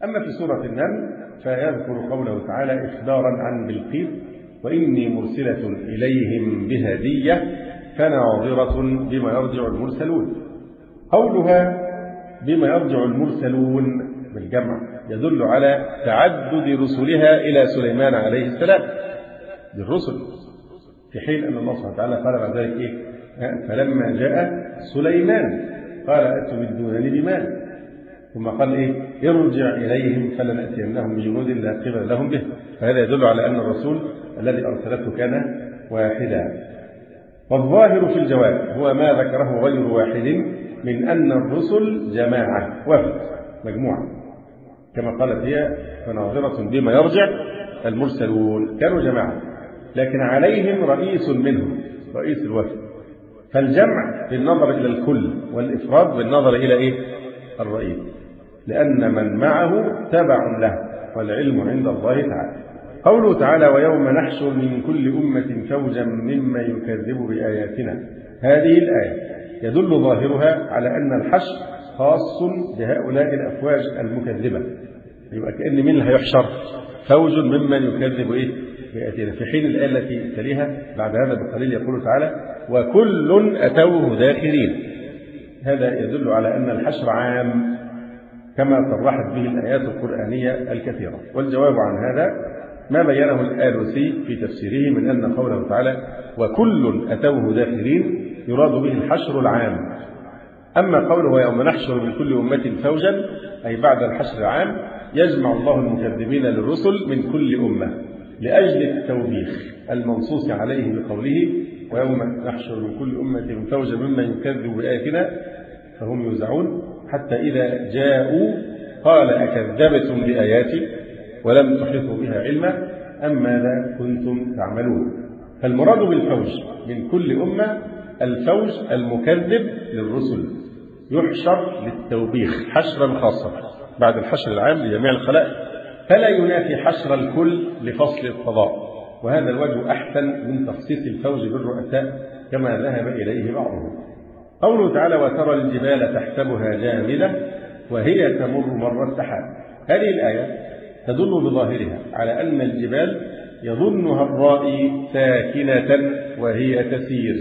أما في سورة النمل فيذكر قوله تعالى إخبارا عن بلقيس: وإني مرسلة إليهم بهدية فناظرة بما يرجع المرسلون. قولها بما يرجع المرسلون بالجمع يدل على تعدد رسلها إلى سليمان عليه السلام بالرسل، في حين أن الله سبحانه وتعالى قال بعد ذلك إيه؟ فلما جاء سليمان قال أتمدونني بمال، ثم قال إيه؟ ارجع إليهم فلنأتينهم بجنود لا قبل لهم به. فهذا يدل على أن الرسول الذي أرسلته كان واحدا. والظاهر في الجواب هو ما ذكره غير واحد من أن الرسل جماعة وفد مجموعة، كما قالت هي فناظرة بما يرجع المرسلون، كانوا جماعة لكن عليهم رئيس منهم رئيس الوفد، فالجمع بالنظر إلى الكل والإفراد بالنظر إلى إيه؟ الرئيس، لأن من معه تبع له والعلم عند الله تعالى. قوله تعالى ويوم نحشر من كل أمة فوجا ممن يكذب بآياتنا، هذه الآية يدل ظاهرها على أن الحشر خاص بهؤلاء الأفواج المكذبة، يبقى كأن من اللي هيحشر؟ فوج ممن يكذب إيه؟ بآياتنا، في حين الآية التي تليها بعد هذا بقليل يقول تعالى وكل أتوه داخرين. هذا يدل على أن الحشر عام كما صرحت به الآيات القرآنية الكثيرة. والجواب عن هذا ما بينه الآلوسي في تفسيره من أن قوله تعالى وكل أتوه داخرين يراد به الحشر العام. أما قوله ويوم نحشر من كل أمة فوجا أي بعد الحشر العام يجمع الله المكذبين للرسل من كل أمة لأجل التوبيخ المنصوص عليه بقوله ويوم نحشر من كل أمة فوجا ممن يكذب بآياتنا فهم يوزعون، حتى إذا جاءوا قال أكذبتم بآياتي ولم تحيطوا بها علما أم ماذا كنتم تعملون. فالمراد بالفوج من كل أمة الفوج المكذب للرسل يحشر للتوبيخ حشرا خاصا بعد الحشر العام لجميع الخلائق، فلا ينافي حشر الكل لفصل القضاء، وهذا الوجه أحسن من تخصيص الفوج بالرؤساء كما ذهب إليه بعضهم. قوله تعالى وترى الجبال تحسبها جامدة وهي تمر مر السحاب، هذه الآية تدل بظاهرها على أن الجبال يظنها الرائي ساكنة وهي تسير،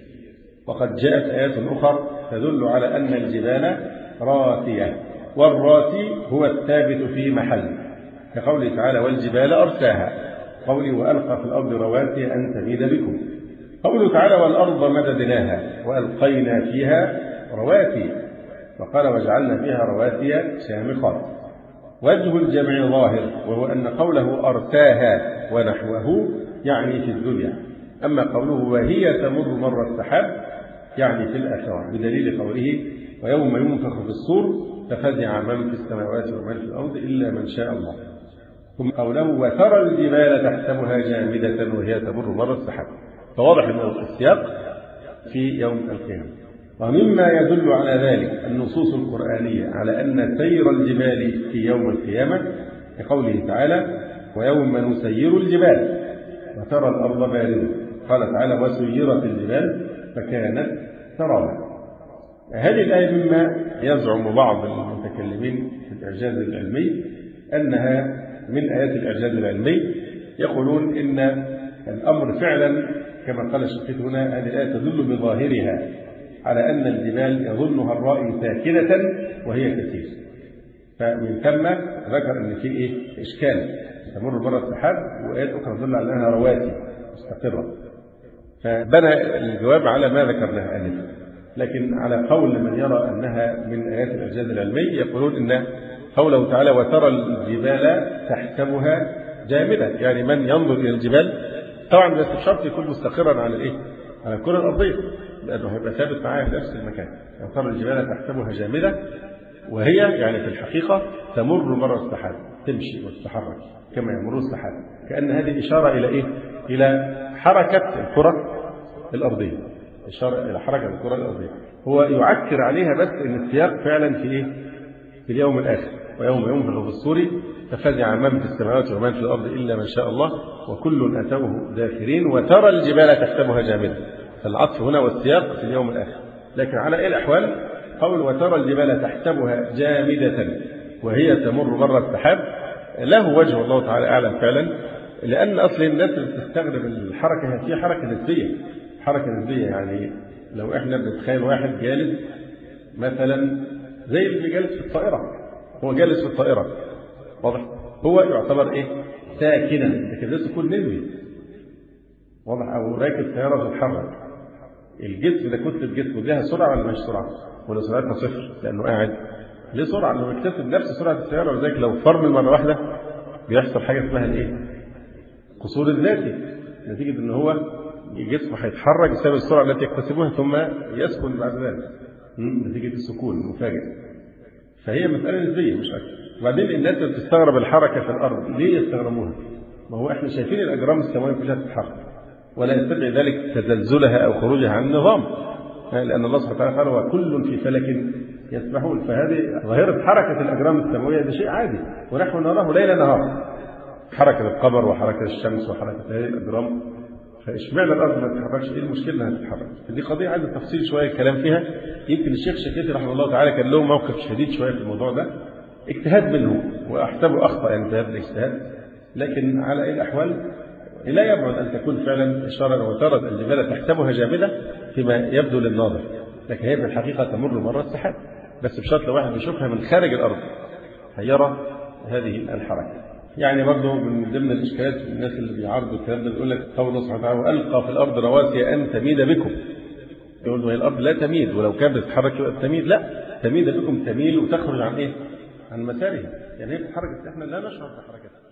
وقد جاءت آيات أخرى تدل على أن الجبال راسية، والراسي هو الثابت في محل، كقوله تعالى والجبال أرساها، قوله وألقى في الأرض رواسي أن تميد بكم، قوله تعالى والأرض مددناها وألقينا فيها رواسي، وقال وجعلنا فيها رواسي شامخات. وجه الجمع ظاهر وهو أن قوله أرساها ونحوه يعني في الدنيا، أما قوله وهي تمر مر السحاب يعني في الآخرة، بدليل قوله ويوم ينفخ في الصور ففزع من في السماوات ومن في الأرض إلا من شاء الله. ثم قوله وترى الجبال تحسبها جامدة وهي تمر مر السحاب، فواضح أن السياق في يوم القيامة. ومما يدل على ذلك النصوص القرآنية على أن سير الجبال في يوم القيامة كقوله تعالى ويوم نسير الجبال وترى الأرض باردة، قال تعالى وسيرت الجبال فكانت سرابا. هذه الآية مما يزعم بعض المتكلمين في الإعجاز العلمي أنها من آيات الإعجاز العلمي، يقولون إن الأمر فعلا كما قال الشقيق هنا هذه الآية تدل بظاهرها على أن الجبال يظنها الرائي ساكنة وهي تسير، فمن ثم ذكر أن في إيه إشكال تمر مر السحاب، وآيات أخرى تدل على أنها رواسي مستقرة، فبنى الجواب على ما ذكرناه آنفا. لكن على قول من يرى أنها من آيات الإعجاز العلمي يقولون إن قوله تعالى وترى الجبال تحسبها جامدة، يعني من ينظر إلى الجبال طبعا بس بشرط يكون مستقرا على الإيه؟ على الكرة الأرضية، لأنه هيبقى ثابت معاها في نفس المكان. وترى الجبال تحسبها جامدة وهي يعني في الحقيقة تمر مر السحاب، تمشي وتتحرك كما يمر السحاب، كأن هذه إشارة إلى إيه؟ إلى حركة الكرة الأرضية، إشارة إلى حركة الكرة الأرضية. هو يعكر عليها بس إن السياق فعلا في إيه؟ في اليوم الآخر ويوم ينفخ في الصور ففزع من في السماوات ومن في الأرض إلا من شاء الله وكل أتوه داخرين وترى الجبال تحسبها جامدة، فالعطف هنا والسياق في اليوم الآخر. لكن على أي الأحوال قول وترى الجبال تحسبها جامدة وهي تمر مر السحاب له وجه والله تعالى أعلم فعلا، لأن أصل الناس بتستخدم الحركة في حركة نسبية. حركة نسبية يعني لو إحنا بنتخيل واحد جالس مثلا زي اللي جالس في الطائرة، هو جالس في الطائرة واضح، هو يعتبر إيه؟ ساكنا، لكن ده سكون نسبي واضح. أو راكب سيارة بتتحرك، الجسم ده كتلة جسمه لها سرعة ولا مش سرعة؟ ولا سرعتها صفر لأنه قاعد؟ ليه سرعة؟ لأنه بيكتسب نفس سرعة السيارة، ولذلك لو فرمل مرة واحدة بيحصل حاجة اسمها الإيه؟ قصور الذاتي، نتيجة إن هو جسمه هيتحرك بسبب السرعة التي يكتسبها ثم يسكن بعد ذلك نتيجة السكون المفاجئ. فهي مسألة نسبية مش أكثر. وبعدين الناس بتستغرب الحركة في الأرض، ليه يستغربوها؟ ما هو إحنا شايفين الأجرام السماوية كلها تتحرك، ولا يستدعي ذلك تزلزلها أو خروجها عن النظام، لأن الله سبحانه وتعالى قال وكل في فلك يسبحون. فهذه ظاهرة حركة الأجرام السماوية ده شيء عادي، ونحن نراه ليل نهار، حركة القمر وحركة الشمس وحركة هذه الأجرام. فإشمعنى الأرض ما تتحركش؟ إيه المشكلة إنها تتحرك؟ دي قضية عايزة تفصيل شوية الكلام فيها. يمكن الشيخ شكيتي رحمه الله تعالى كان له موقف شديد شوية في الموضوع ده، اجتهاد منه وأحسبه أخطأ يعني ذهب الاجتهاد، لكن على أي الأحوال لا يبعد أن تكون فعلا إشارة وترد الجبال تحسبها جامدة فيما يبدو للناظر، لكن هي في الحقيقة تمر مر السحاب، بس بشرط لو واحد بيشوفها من خارج الأرض هيرى هذه الحركة. يعني برضه من ضمن الإشكالات الناس اللي بيعارضوا الكلام ده بيقول لك قول الله سبحانه وتعالى وألقى في الأرض رواسي أن تميد بكم. يقول له هي الأرض لا تميد، ولو كانت بتتحرك يبقى تميد، لا تميد بكم تميل وتخرج عن إيه؟ عن مسارها، يعني هي بتتحرك، إحنا لا نشعر بحركتها.